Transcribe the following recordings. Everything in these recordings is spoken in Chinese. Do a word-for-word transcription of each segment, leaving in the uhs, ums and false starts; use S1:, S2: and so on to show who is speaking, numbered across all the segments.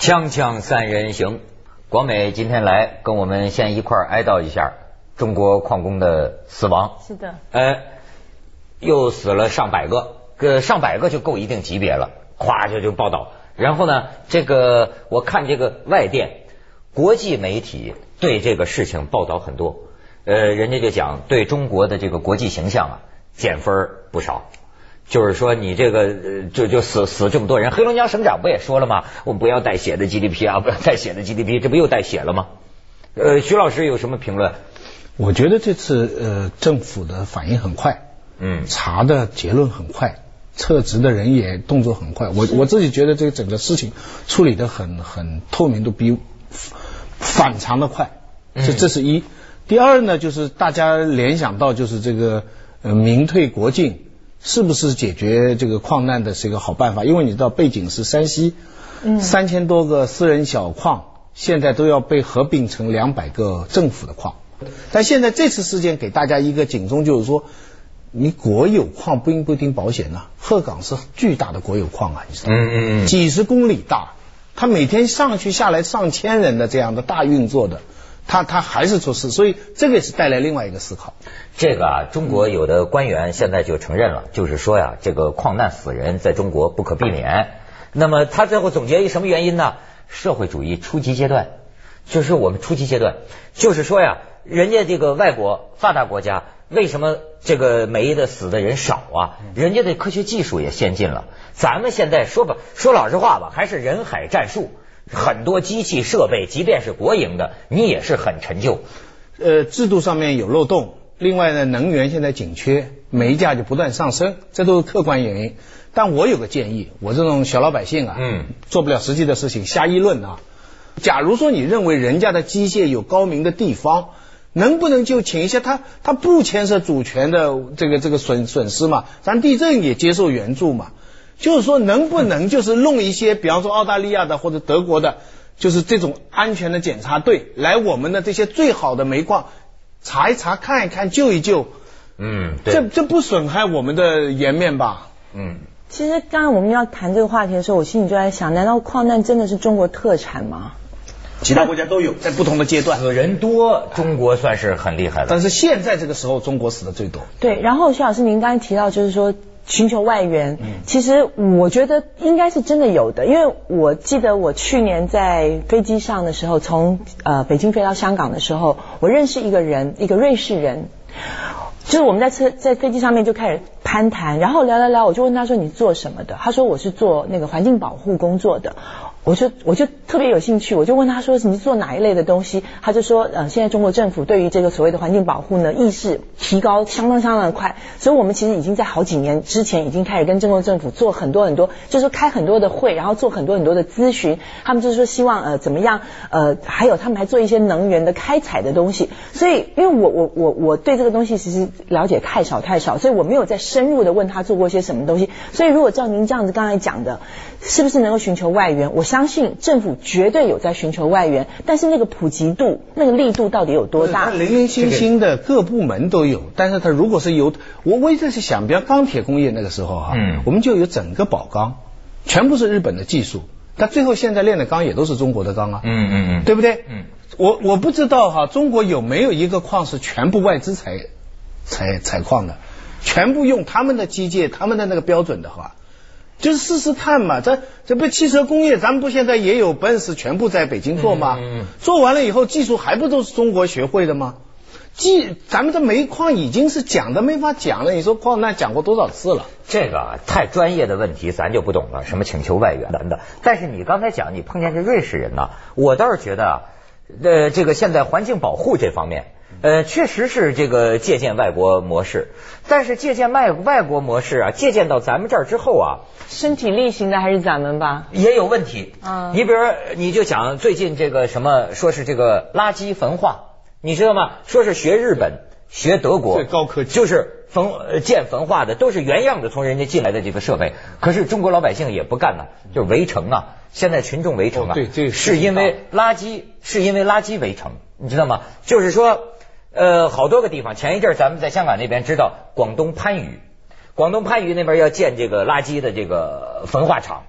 S1: 锵锵三人行，广美今天来跟我们先一块儿哀悼一下中国矿工的死亡。
S2: 是的，
S1: 呃，又死了上百个，个上百个就够一定级别了，咵就就报道。然后呢，这个我看这个外电，国际媒体对这个事情报道很多，呃，人家就讲对中国的这个国际形象啊减分不少。就是说你这个呃就就死死这么多人，黑龙江省长不也说了吗？我们不要带血的 G D P 啊，不要带血的 G D P， 这不又带血了吗？呃，徐老师有什么评论？
S3: 我觉得这次呃政府的反应很快，
S1: 嗯，
S3: 查的结论很快，撤职的人也动作很快。我我自己觉得这个整个事情处理的很很透明度比反常的快，这这是一。第二呢，就是大家联想到就是这个呃民退国进。是不是解决这个矿难的是一个好办法？因为你知道背景是山西，嗯，三千多个私人小矿现在都要被合并成两百个政府的矿。但现在这次事件给大家一个警钟，就是说，你国有矿不应不一定保险呐。鹤岗是巨大的国有矿啊，你知道吗？嗯嗯嗯，几十公里大，它每天上去下来上千人的这样的大运作的。他他还是出事，所以这个也是带来另外一个思考。
S1: 这个啊，中国有的官员现在就承认了，就是说呀，这个矿难死人在中国不可避免。那么他最后总结一什么原因呢？社会主义初级阶段，就是我们初级阶段，就是说呀，人家这个外国发达国家为什么这个没的死的人少啊？人家的科学技术也先进了，咱们现在说吧，说老实话吧，还是人海战术。很多机器设备，即便是国营的，你也是很陈旧。
S3: 呃，制度上面有漏洞，另外呢，能源现在紧缺，煤价就不断上升，这都是客观原因。但我有个建议，我这种小老百姓啊，嗯，做不了实际的事情，瞎议论啊。假如说你认为人家的机械有高明的地方，能不能就请一些他他不牵涉主权的这个这个损损失嘛？咱地震也接受援助嘛？就是说，能不能就是弄一些，比方说澳大利亚的或者德国的，就是这种安全的检查队来我们的这些最好的煤矿查一查、看一看、救一救。
S1: 嗯，对，
S3: 这这不损害我们的颜面吧？
S1: 嗯，
S2: 其实刚刚我们要谈这个话题的时候，我心里就在想，难道矿难真的是中国特产吗？
S3: 其他国家都有，在不同的阶段。
S1: 死人多，中国算是很厉害了。
S3: 但是现在这个时候，中国死的最多。
S2: 对，然后徐老师，您刚才提到就是说。寻求外援，其实我觉得应该是真的有的，因为我记得我去年在飞机上的时候，从呃北京飞到香港的时候，我认识一个人，一个瑞士人，就是我们在车在飞机上面就开始攀谈，然后聊聊聊，我就问他说你做什么的？他说我是做那个环境保护工作的。我就我就特别有兴趣，我就问他说你是做哪一类的东西？他就说，呃，现在中国政府对于这个所谓的环境保护呢，意识提高相当相当的快，所以我们其实已经在好几年之前已经开始跟中国政府做很多很多，就是说开很多的会，然后做很多很多的咨询。他们就是说希望呃怎么样呃，还有他们还做一些能源的开采的东西。所以因为我我我我对这个东西其实了解太少太少，所以我没有再深入的问他做过些什么东西。所以如果照您这样子刚才讲的，是不是能够寻求外援？我相信政府绝对有在寻求外援，但是那个普及度、那个力度到底有多大？
S3: 零零星星的各部门都有，但是它如果是由我我一直在想，比方钢铁工业那个时候哈、啊，嗯，我们就有整个宝钢，全部是日本的技术，但最后现在炼的钢也都是中国的钢啊，嗯嗯嗯，对不对？嗯，我我不知道哈、啊，中国有没有一个矿是全部外资采采采矿的，全部用他们的机械、他们的那个标准的话。就是试试看嘛，这这不汽车工业，咱们不现在也有奔驰全部在北京做吗？嗯嗯、做完了以后，技术还不都是中国学会的吗？技咱们这煤矿已经是讲的没法讲了，你说矿难讲过多少次了？
S1: 这个啊，太专业的问题咱就不懂了，什么请求外援的。但是你刚才讲你碰见这瑞士人呢，我倒是觉得啊，呃，这个现在环境保护这方面。呃，确实是这个借鉴外国模式，但是借鉴外外国模式啊，借鉴到咱们这儿之后啊，
S2: 身体力行的还是咱们吧，
S1: 也有问题。嗯，你比如说，你就讲最近这个什么，说是这个垃圾焚化，你知道吗？说是学日本、学德国，
S3: 最高科技，
S1: 就是焚建焚化的，都是原样的从人家进来的这个设备。可是中国老百姓也不干呢，就是围城啊。现在群众围城啊，
S3: 哦、对，这
S1: 是因为垃圾，是因为垃圾围城，你知道吗？就是说。呃，好多个地方，前一阵咱们在香港那边知道，广东番禺，广东番禺那边要建这个垃圾的这个焚化厂，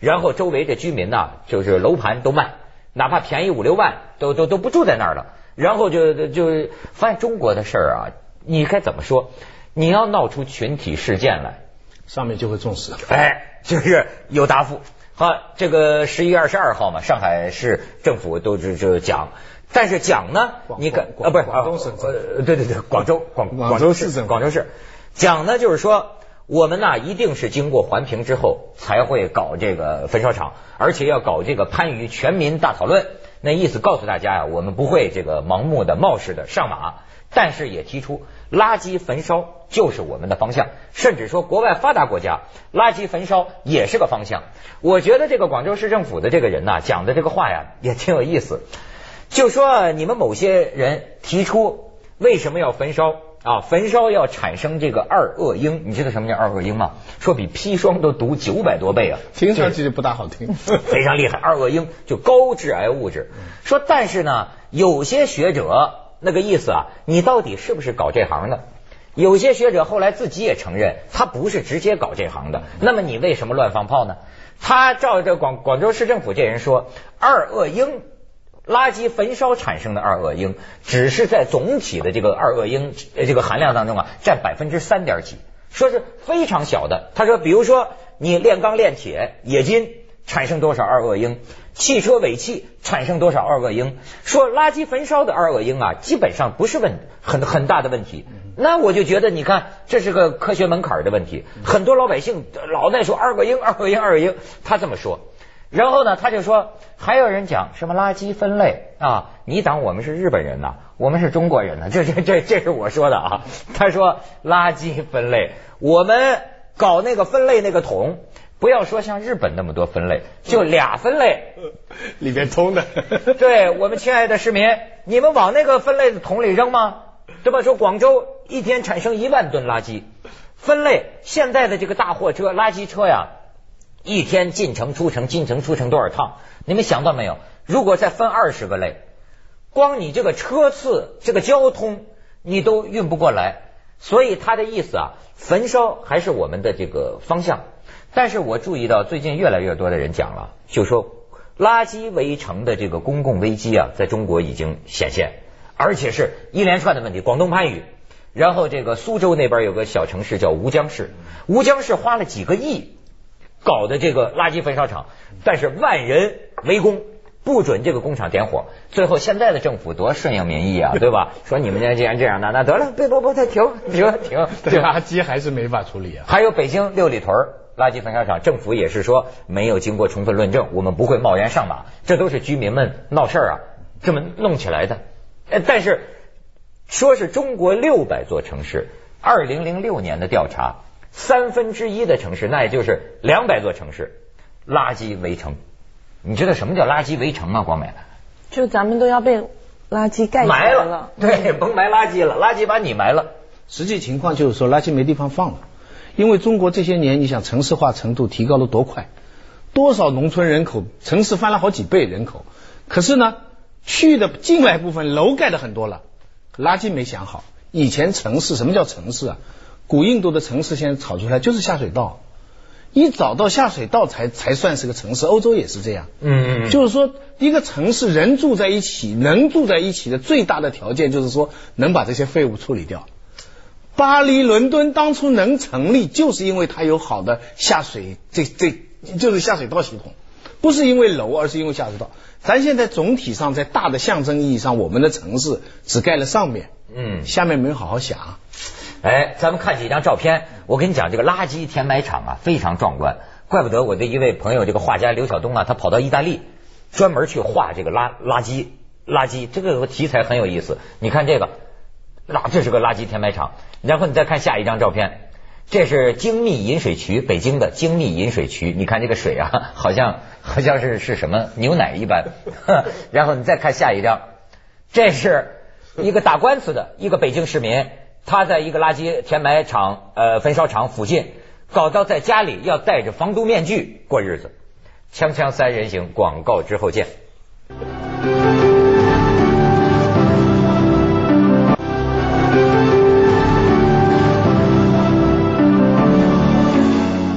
S1: 然后周围这居民呢，就是楼盘都卖，哪怕便宜五六万，都都都不住在那儿了。然后就就发现中国的事儿啊，你该怎么说？你要闹出群体事件来，
S3: 上面就会重视。
S1: 哎，就是有答复。好，这个十一月二十二号嘛，上海市政府都就就讲，但是讲呢，你看啊，不是
S3: 广东省
S1: 呃，对对对，广州广
S3: 广州市政府，
S1: 广州市讲呢，就是说我们呢一定是经过环评之后才会搞这个焚烧厂，而且要搞这个番禺全民大讨论。那意思告诉大家呀，我们不会这个盲目的冒失的上马，但是也提出垃圾焚烧就是我们的方向，甚至说国外发达国家垃圾焚烧也是个方向。我觉得这个广州市政府的这个人呐，讲的这个话呀也挺有意思，就说你们某些人提出为什么要焚烧啊？焚烧要产生这个二恶英，你知道什么叫二恶英吗？说比砒霜都毒九百多倍啊，
S3: 听上去就不大好听，
S1: 非常厉害。二恶英就高致癌物质。说但是呢，有些学者那个意思啊，你到底是不是搞这行的？有些学者后来自己也承认，他不是直接搞这行的。那么你为什么乱放炮呢？他照着广广州市政府这人说，二恶英。垃圾焚烧产生的二恶英，只是在总体的这个二恶英这个含量当中啊，占百分之三点几，说是非常小的。他说，比如说你炼钢炼铁冶金产生多少二恶英，汽车尾气产生多少二恶英，说垃圾焚烧的二恶英啊，基本上不是问很很大的问题。那我就觉得，你看这是个科学门槛的问题，很多老百姓老在说二恶英、二恶英、二恶英，他这么说。然后呢，他就说，还有人讲什么垃圾分类啊？你当我们是日本人呐？我们是中国人呢？这这这这是我说的啊。他说垃圾分类，我们搞那个分类那个桶，不要说像日本那么多分类，就俩分类
S3: 里边通的。
S1: 对，我们亲爱的市民，你们往那个分类的桶里扔吗？对吧？说广州一天产生一万吨垃圾，分类现在的这个大货车、垃圾车呀。一天进城出城进城出城多少趟？你们想到没有？如果再分二十个类，光你这个车次这个交通你都运不过来。所以他的意思啊，焚烧还是我们的这个方向。但是我注意到最近越来越多的人讲了，就说垃圾围城的这个公共危机啊，在中国已经显现，而且是一连串的问题。广东番禺，然后这个苏州那边有个小城市叫吴江市，吴江市花了几个亿搞的这个垃圾焚烧厂，但是万人围攻，不准这个工厂点火。最后现在的政府多顺应民意啊，对吧？说你们这既然这样，那那得了，别不不，再停停停，
S3: 这垃圾还是没法处理啊。
S1: 还有北京六里屯垃圾焚烧厂，政府也是说没有经过充分论证，我们不会贸然上马，这都是居民们闹事啊，这么弄起来的。但是说是中国六百座城市，二零零六年的调查。三分之一的城市，那也就是两百座城市，垃圾围城。你知道什么叫垃圾围城啊？光美，
S2: 就咱们都要被垃圾盖
S1: 埋
S2: 了，
S1: 了，对，甭埋垃圾了，垃圾把你埋了。
S3: 实际情况就是说，垃圾没地方放了，因为中国这些年，你想城市化程度提高了多快，多少农村人口，城市翻了好几倍人口，可是呢，区域的境外部分楼盖的很多了，垃圾没想好。以前城市什么叫城市啊？古印度的城市现在炒出来就是下水道，一找到下水道才才算是个城市。欧洲也是这样，
S1: 嗯嗯，
S3: 就是说一个城市人住在一起，能住在一起的最大的条件就是说能把这些废物处理掉。巴黎、伦敦当初能成立，就是因为它有好的下水，这这就是下水道系统，不是因为楼，而是因为下水道。咱现在总体上在大的象征意义上，我们的城市只盖了上面，嗯，下面没有好好想。
S1: 哎，咱们看几张照片，我跟你讲，这个垃圾填埋场啊非常壮观，怪不得我的一位朋友这个画家刘晓东啊，他跑到意大利专门去画这个垃垃圾垃圾，这个题材很有意思。你看这个，那这是个垃圾填埋场，然后你再看下一张照片，这是精密饮水渠，北京的精密饮水渠，你看这个水啊，好像好像是是什么牛奶一般。然后你再看下一张，这是一个打官司的一个北京市民。他在一个垃圾填埋场呃焚烧厂附近，搞到在家里要戴着防毒面具过日子。锵锵三人行，广告之后见。这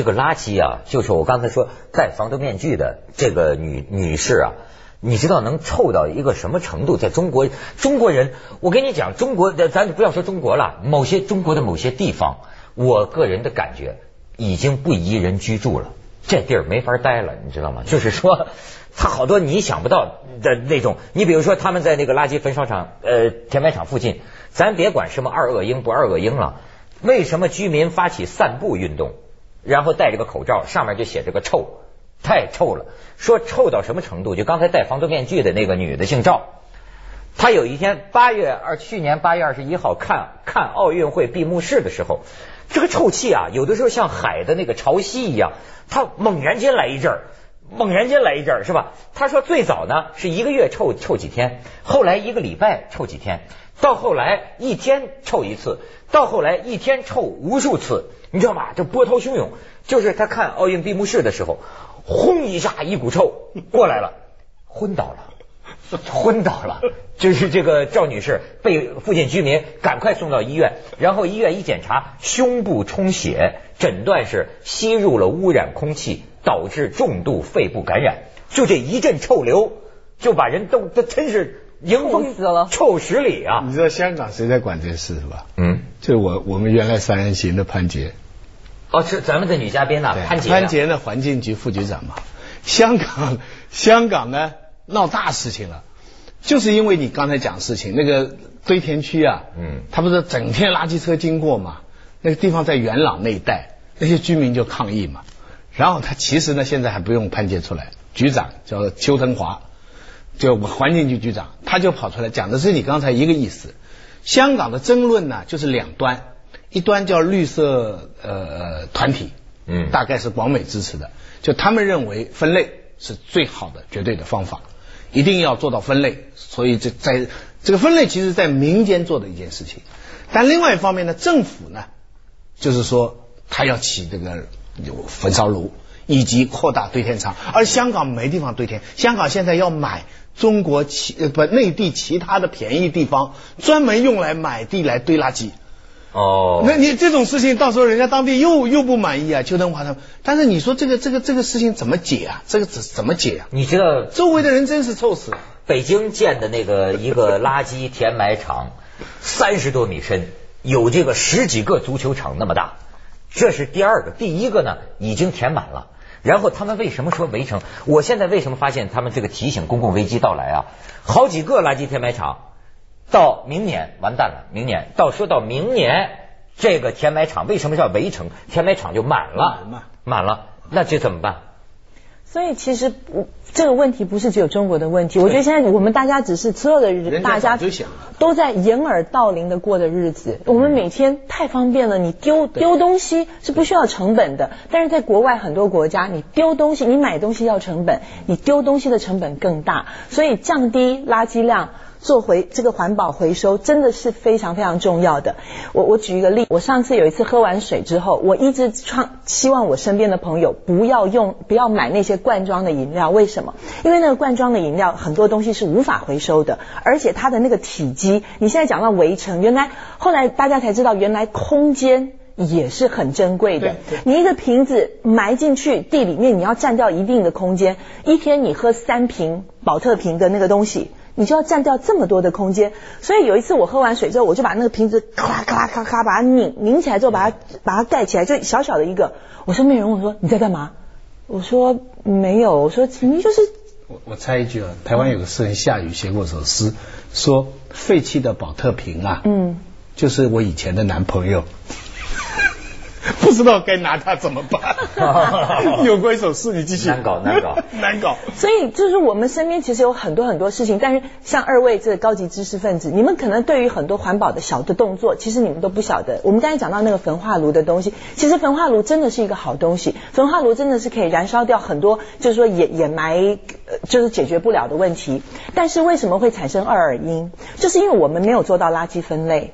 S1: 这个垃圾啊，就是我刚才说戴防毒面具的这个女女士啊，你知道能臭到一个什么程度？在中国，中国人，我跟你讲，中国的咱不要说中国了，某些中国的某些地方，我个人的感觉已经不宜人居住了，这地儿没法待了，你知道吗？就是说，他好多你想不到的那种，你比如说他们在那个垃圾焚烧厂、呃填埋场附近，咱别管什么二恶英不二恶英了，为什么居民发起散步运动，然后戴着个口罩，上面就写着个臭，太臭了。说臭到什么程度？就刚才戴防毒面具的那个女的姓赵，她有一天八月二去年八月二十一号看看奥运会闭幕式的时候，这个臭气啊，有的时候像海的那个潮汐一样，它猛然间来一阵儿，猛然间来一阵儿，是吧？他说最早呢是一个月臭臭几天，后来一个礼拜臭几天，到后来一天臭一次，到后来一天臭无数次，你知道吗？这波涛汹涌。就是他看奥运闭幕式的时候，轰一下一股臭过来了，昏倒了，昏倒了。就是这个赵女士被附近居民赶快送到医院，然后医院一检查，胸部充血，诊断是吸入了污染空气，导致重度肺部感染。就这一阵臭流，就把人都都真是迎风
S2: 死了，
S1: 臭十里啊！
S3: 你知道香港谁在管这事是吧？
S1: 嗯，
S3: 就是我我们原来三人行的潘杰。
S1: 哦，是咱们的女嘉宾呐、啊，潘杰、啊。
S3: 潘杰呢，环境局副局长嘛。香港，香港呢闹大事情了，就是因为你刚才讲事情，那个堆填区啊，嗯，他不是整天垃圾车经过嘛，那个地方在元朗那一带，那些居民就抗议嘛。然后他其实呢，现在还不用潘杰出来，局长叫邱腾华，就环境局局长，他就跑出来讲的是你刚才一个意思。香港的争论呢，就是两端。一端叫绿色呃团体，嗯，大概是广美支持的，就他们认为分类是最好的绝对的方法，一定要做到分类，所以这在这个分类其实在民间做的一件事情。但另外一方面呢，政府呢就是说他要起这个有焚烧炉以及扩大堆填场，而香港没地方堆填，香港现在要买中国其呃不内地其他的便宜地方，专门用来买地来堆垃圾。
S1: 哦，
S3: 那你这种事情到时候人家当地又又不满意啊，邱腾华他们。但是你说这个这个这个事情怎么解啊？这个怎怎么解啊？
S1: 你知道
S3: 周围的人真是臭死了。
S1: 北京建的那个一个垃圾填埋场，三十多米深，有这个十几个足球场那么大。这是第二个，第一个呢已经填满了。然后他们为什么说围城？我现在为什么发现他们这个提醒公共危机到来啊？好几个垃圾填埋场。到明年完蛋了，明年到说到明年这个填埋场为什么叫围城？填埋场就满了，满了，那这怎么办？
S2: 所以其实这个问题不是只有中国的问题，我觉得现在我们大家只是所有的人，大家都在掩耳盗铃的过的日子。我们每天太方便了，你丢丢东西是不需要成本的，但是在国外很多国家，你丢东西，你买东西要成本，你丢东西的成本更大，所以降低垃圾量。做回这个环保回收真的是非常非常重要的。我我举一个例，我上次有一次喝完水之后，我一直创希望我身边的朋友不要用不要买那些罐装的饮料。为什么？因为那个罐装的饮料很多东西是无法回收的，而且它的那个体积，你现在讲到围城，原来后来大家才知道，原来空间也是很珍贵的。你一个瓶子埋进去地里面，你要占掉一定的空间，一天你喝三瓶保特瓶的那个东西，你就要占掉这么多的空间。所以有一次我喝完水之后，我就把那个瓶子咔啦咔啦咔咔把它拧拧起来之后，把它把它盖起来，就小小的一个。我身边人问我说你在干嘛？我说没有，我说你就是
S3: 我我猜一句啊，台湾有个诗人夏雨写过首诗，说废弃的保特瓶啊，嗯，就是我以前的男朋友。不知道该拿它怎么办。有过一首诗，你继续。
S1: 难搞难搞
S3: 难搞。
S2: 所以就是我们身边其实有很多很多事情，但是像二位这个高级知识分子，你们可能对于很多环保的小的动作，其实你们都不晓得。我们刚才讲到那个焚化炉的东西，其实焚化炉真的是一个好东西，焚化炉真的是可以燃烧掉很多就是说掩掩埋呃就是解决不了的问题。但是为什么会产生二恶英？就是因为我们没有做到垃圾分类。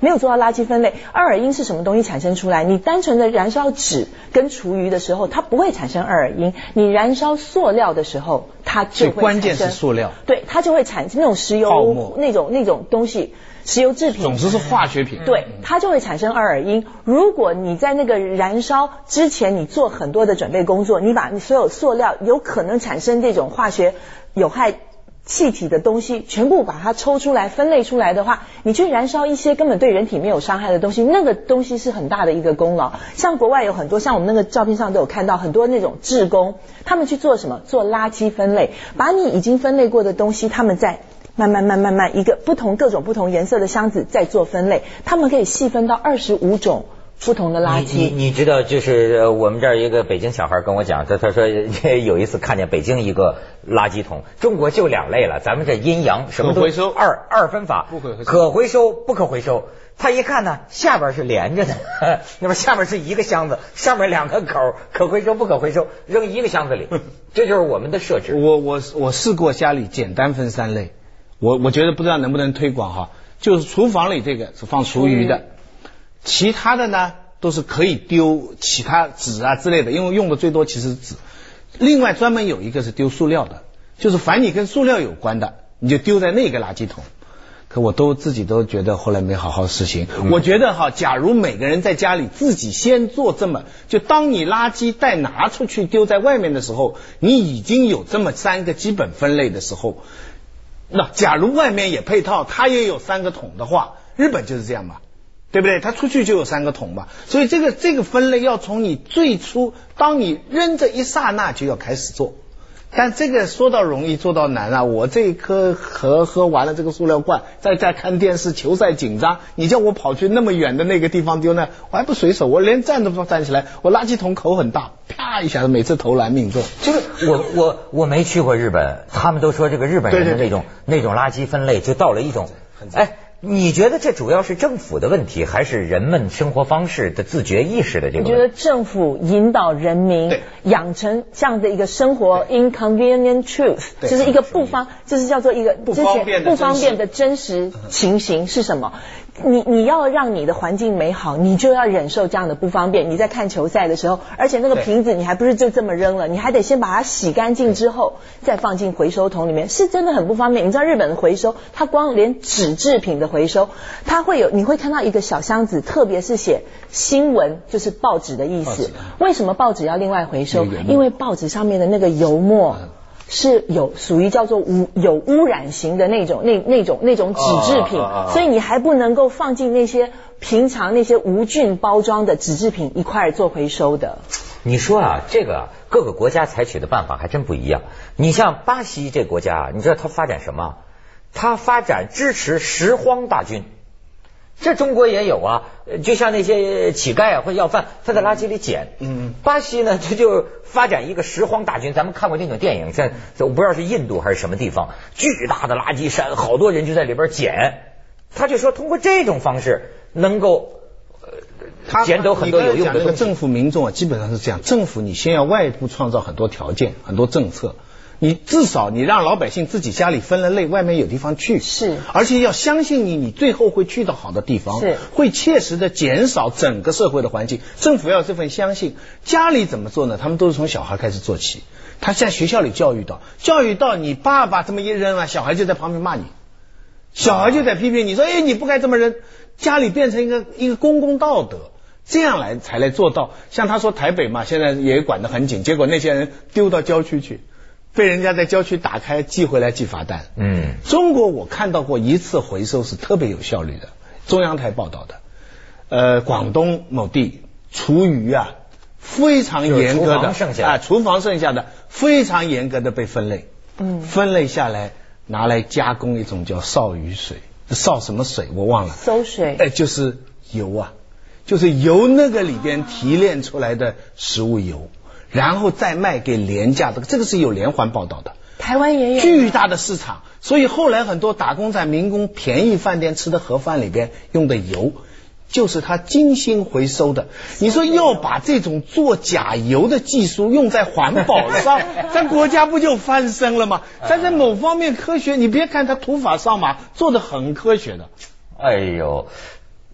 S2: 没有做到垃圾分类。二尔英是什么东西产生出来？你单纯的燃烧纸跟厨余的时候，它不会产生二尔英；你燃烧塑料的时候，它就会产生，
S3: 关键是塑料，
S2: 对，它就会产生那种石油那种那种东西。石油制品，
S3: 总之是化学品，
S2: 对，它就会产生二尔英。如果你在那个燃烧之前，你做很多的准备工作，你把你所有塑料有可能产生这种化学有害气体的东西全部把它抽出来分类出来的话，你去燃烧一些根本对人体没有伤害的东西，那个东西是很大的一个功劳。像国外有很多，像我们那个照片上都有看到很多那种志工，他们去做什么？做垃圾分类，把你已经分类过的东西，他们在慢慢慢慢慢一个不同各种不同颜色的箱子再做分类，他们可以细分到二十五种不同的垃圾。
S1: 你你你知道，就是我们这儿一个北京小孩跟我讲，他他说有一次看见北京一个垃圾桶，中国就两类了，咱们这阴阳什么都
S3: 回收
S1: 二二分法，
S3: 不可回收
S1: 可回收不可回收。他一看呢，下边是连着的，那么下面是一个箱子，上面两个口，可回收不可回收，扔一个箱子里，这就是我们的设置。
S3: 我我我试过家里简单分三类。我我觉得不知道能不能推广哈，就是厨房里这个是放厨余的，其他的呢都是可以丢其他纸啊之类的，因为用的最多其实是纸。另外专门有一个是丢塑料的，就是凡你跟塑料有关的，你就丢在那个垃圾桶。可我都自己都觉得后来没好好实行。嗯、我觉得哈，假如每个人在家里自己先做这么，就当你垃圾袋拿出去丢在外面的时候，你已经有这么三个基本分类的时候。那假如外面也配套，它也有三个桶的话，日本就是这样吧，对不对？它出去就有三个桶吧，所以这个这个分类要从你最初，当你扔这一刹那就要开始做。但这个说到容易做到难啊！我这一颗喝喝完了这个塑料罐，再再看电视，球赛紧张，你叫我跑去那么远的那个地方丢呢，我还不随手，我连站都不站起来，我垃圾桶口很大，啪一下子每次投篮命中。
S1: 就是我我我没去过日本，他们都说这个日本人的那种那种垃圾分类就到了一种，哎。你觉得这主要是政府的问题，还是人们生活方式的自觉意识的这个问题？
S2: 我觉得政府引导人民养成这样的一个生活 inconvenient truth， 就是一个不方，就是叫做一个
S3: 不方便
S2: 不方便的真实情形是什么？你你要让你的环境美好，你就要忍受这样的不方便。你在看球赛的时候，而且那个瓶子你还不是就这么扔了，你还得先把它洗干净之后再放进回收桶里面，是真的很不方便。你知道日本的回收，它光连纸制品的回收，它会有你会看到一个小箱子，特别是写新闻，就是报纸的意思。为什么报纸要另外回收？因为报纸上面的那个油墨。是有属于叫做污有污染型的那种那那种那种纸制品，哦哦哦、所以你还不能够放进那些平常那些无菌包装的纸制品一块做回收的。
S1: 你说啊，这个各个国家采取的办法还真不一样。你像巴西这国家，你知道它发展什么？它发展支持拾荒大军。这中国也有啊，就像那些乞丐啊或者要饭，他在垃圾里捡。嗯，巴西呢，他就发展一个拾荒大军。咱们看过那种电影，在我不知道是印度还是什么地方，巨大的垃圾山，好多人就在里边捡。他就说通过这种方式能够呃捡走很多有用的东西。
S3: 那个政府民众啊，基本上是这样，政府你先要外部创造很多条件，很多政策。你至少你让老百姓自己家里分了类，外面有地方去，
S2: 是，
S3: 而且要相信你，你最后会去到好的地方，
S2: 是，
S3: 会切实的减少整个社会的环境。政府要有这份相信。家里怎么做呢？他们都是从小孩开始做起，他在学校里教育到，教育到你爸爸这么一扔啊，小孩就在旁边骂你，小孩就在批评你说，哎，你不该这么扔，家里变成一个一个公共道德。这样来才来做到。像他说台北嘛，现在也管得很紧，结果那些人丢到郊区去。被人家在郊区打开寄回来寄罚单。嗯，中国我看到过一次回收是特别有效率的，中央台报道的。呃，广东某地厨余啊，非常严格的啊，厨房剩下的非常严格的被分类。嗯，分类下来拿来加工一种叫绍鱼水，绍什么水我忘了。
S2: 馊水。
S3: 哎，就是油啊，就是由那个里边提炼出来的食物油。然后再卖给廉价的，这个是有连环报道的。
S2: 台湾也有
S3: 巨大的市场，所以后来很多打工仔民工便宜饭店吃的盒饭里边用的油，就是他精心回收的。你说要把这种做假油的技术用在环保上，咱国家不就翻身了吗？但在某方面科学，你别看他土法上马，做的很科学的。
S1: 哎呦。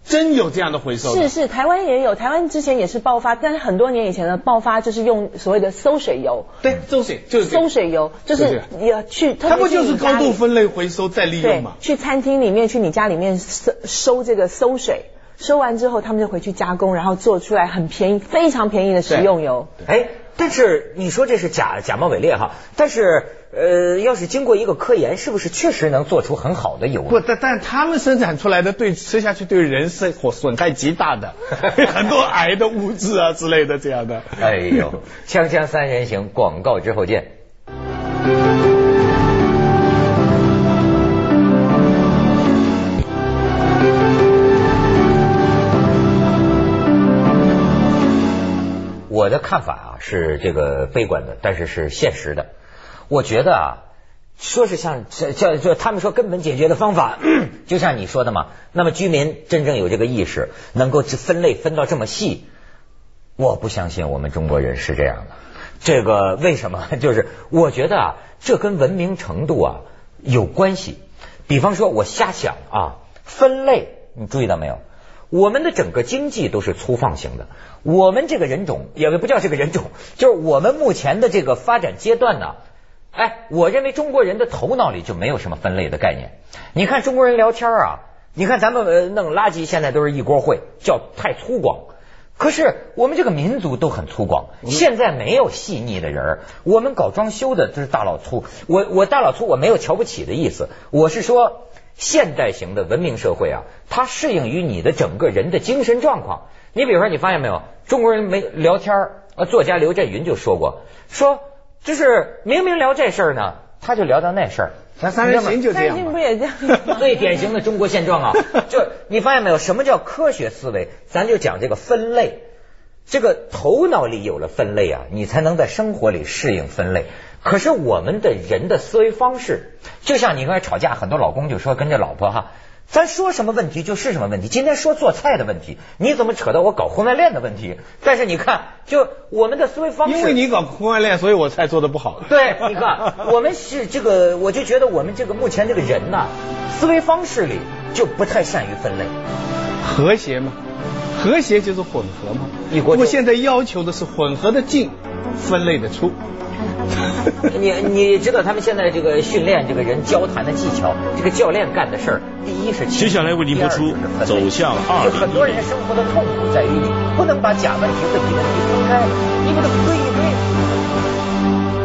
S3: 真有这样的回收的？
S2: 是是，台湾也有，台湾之前也是爆发，但是很多年以前的爆发就是用所谓的馊水油。
S3: 对，馊水就是
S2: 馊水油，就是也去，
S3: 它不就是高度分类回收再利用吗？
S2: 去餐厅里面，去你家里面收收这个馊水，收完之后他们就回去加工，然后做出来很便宜，非常便宜的食用油。
S1: 哎，但是你说这是假假冒伪劣哈，但是呃，要是经过一个科研，是不是确实能做出很好的油？
S3: 不，但但他们生产出来的对吃下去对人是损害极大的，很多癌的物质啊之类的这样的。
S1: 哎呦，锵锵三人行，广告之后见。我的看法啊是这个悲观的，但是是现实的。我觉得啊，说是像叫就他们说根本解决的方法，就像你说的嘛。那么居民真正有这个意识，能够分类分到这么细，我不相信我们中国人是这样的。这个为什么？就是我觉得啊，这跟文明程度啊有关系。比方说，我瞎想啊，分类，你注意到没有？我们的整个经济都是粗放型的，我们这个人种也不叫这个人种，就是我们目前的这个发展阶段呢，哎，我认为中国人的头脑里就没有什么分类的概念。你看中国人聊天啊，你看咱们呃弄垃圾现在都是一锅烩，叫太粗犷。可是我们这个民族都很粗犷，现在没有细腻的人，我们搞装修的就是大老粗。我我大老粗我没有瞧不起的意思，我是说现代型的文明社会啊，它适应于你的整个人的精神状况。你比如说，你发现没有，中国人没聊天呃，作家刘震云就说过，说就是明明聊这事儿呢，他就聊到那事儿。
S3: 咱三人行就这样，
S2: 三人行不也这样？
S1: 最典型的中国现状啊，就你发现没有，什么叫科学思维？咱就讲这个分类，这个头脑里有了分类啊，你才能在生活里适应分类。可是我们的人的思维方式，就像你刚才吵架，很多老公就说跟这老婆哈，咱说什么问题就是什么问题。今天说做菜的问题，你怎么扯到我搞婚外恋的问题？但是你看，就我们的思维方式，
S3: 因为你搞婚外恋，所以我才做的不好。
S1: 对，你看，我们是这个，我就觉得我们这个目前这个人呐，思维方式里就不太善于分类。
S3: 和谐嘛，和谐就是混合嘛。
S1: 一国，
S3: 我现在要求的是混合的进，分类的出。
S1: 你你知道他们现在这个训练这个人交谈的技巧，这个教练干的事儿，第一是
S4: 接下来为您播出走向二零一零。
S1: 很多人生活的痛苦在于你不能把假问题和疑问题分开，你给它归